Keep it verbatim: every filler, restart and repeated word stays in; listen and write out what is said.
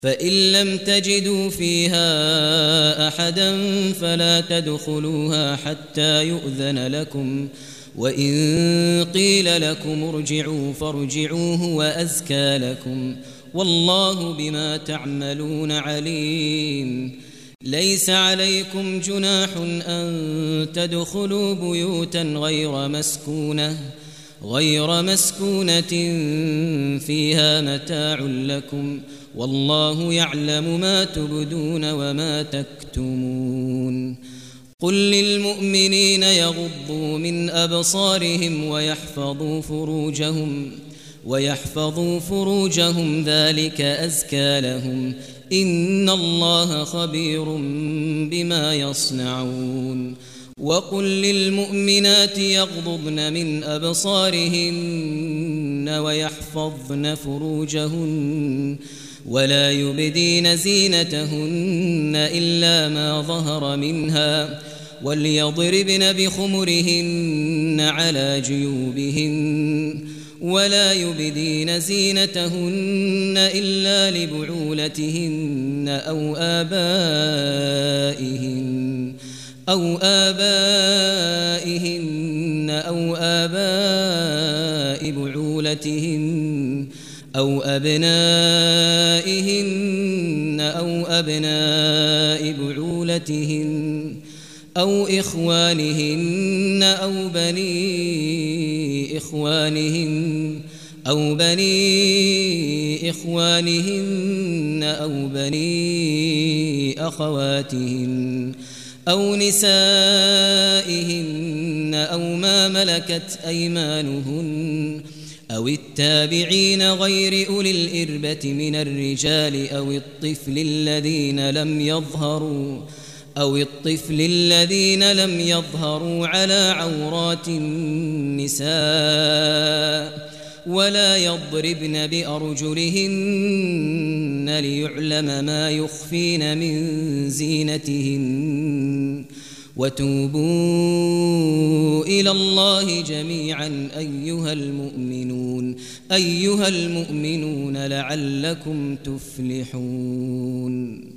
فإن لم تجدوا فيها أحدا فلا تدخلوها حتى يؤذن لكم، وإن قيل لكم ارجعوا فارجعوا هو أزكى لكم، والله بما تعملون عليم. ليس عليكم جناح أن تدخلوا بيوتا غير مسكونة غير مسكونة فيها متاع لكم، والله يعلم ما تبدون وما تكتمون. قل للمؤمنين يغضوا من أبصارهم ويحفظوا فروجهم ويحفظوا فروجهم ذلك أزكى لهم، إن الله خبير بما يصنعون. وقل للمؤمنات يغضضن من أبصارهن ويحفظن فروجهن ولا يبدين زينتهن إلا ما ظهر منها، وليضربن بخمرهن على جيوبهن ولا يبدين زينتهن إلا لبعولتهن أو آبائهن أو آبائهن أو آباء بعولتهن أو أبنائهن أو أبناء بعولتهن أو إخوانهن أو بني إخوانهن أو بني إخوانهن أو بني أخواتهن أو نسائهن أو ما ملكت أيمانهن أو التابعين غير أولي الإربة من الرجال أو الطفل الذين لم يظهروا أو الطفل الذين لم يظهروا على عورات النساء، ولا يضربن بأرجلهن ليعلم ما يخفين من زينتهن. وتوبوا إلى الله جميعا أيها المؤمنون أيها المؤمنون لعلكم تفلحون.